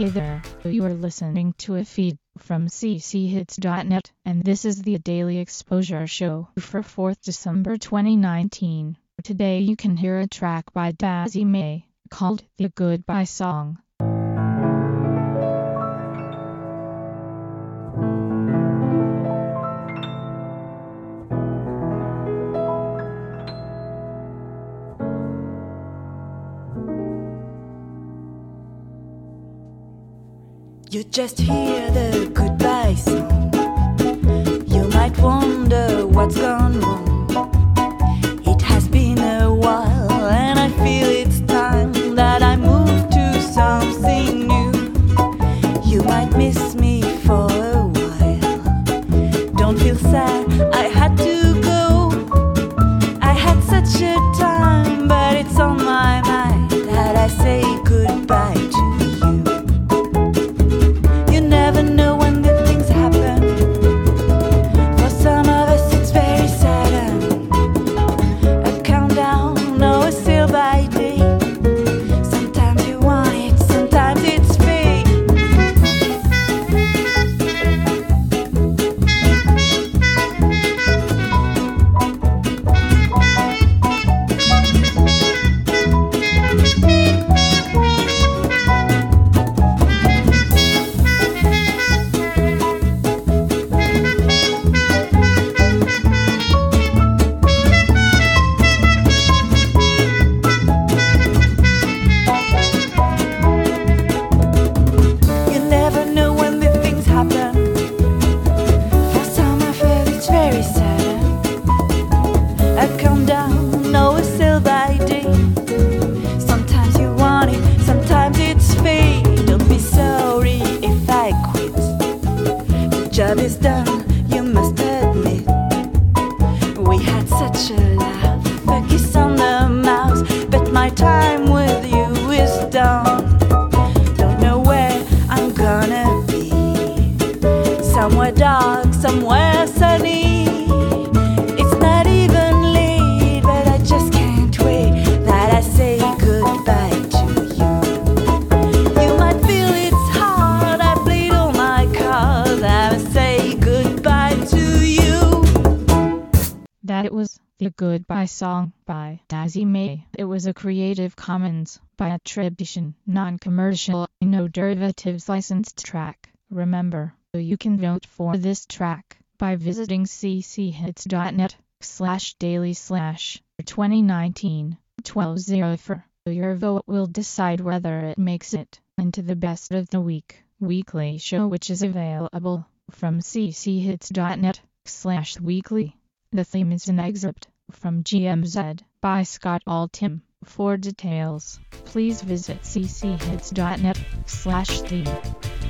Hey there, you are listening to a feed from cchits.net, and this is the Daily Exposure Show for 4th December 2019. Today you can hear a track by Dazzy May, called The Goodbye Song. You just hear the goodbye song. You might wonder what's gone wrong. It has been a while and I feel it's time that I move to something new. You might miss me for a while. Don't feel sad, I had to go. I had such a time, but it's on my mind that I say goodbye to you. Job is done, you must admit. We had such a laugh, a kiss on the mouth, but my time with you is done. Don't know where I'm gonna be. Somewhere dark, somewhere sunny. It's not even late, but I just can't wait that I say goodbye to you. You might feel it's hard, I played all my cards, I say goodbye to you. That was The Goodbye Song by Dazzy May. It was a Creative Commons by attribution, non-commercial, no derivatives licensed track. Remember, you can vote for this track by visiting cchits.net/daily/2019-1204. Your vote will decide whether it makes it into the Best of the Week weekly show, which is available from cchits.net/weekly. The theme is an excerpt from GMZ by Scott Altham. For details, please visit cchits.net/theme.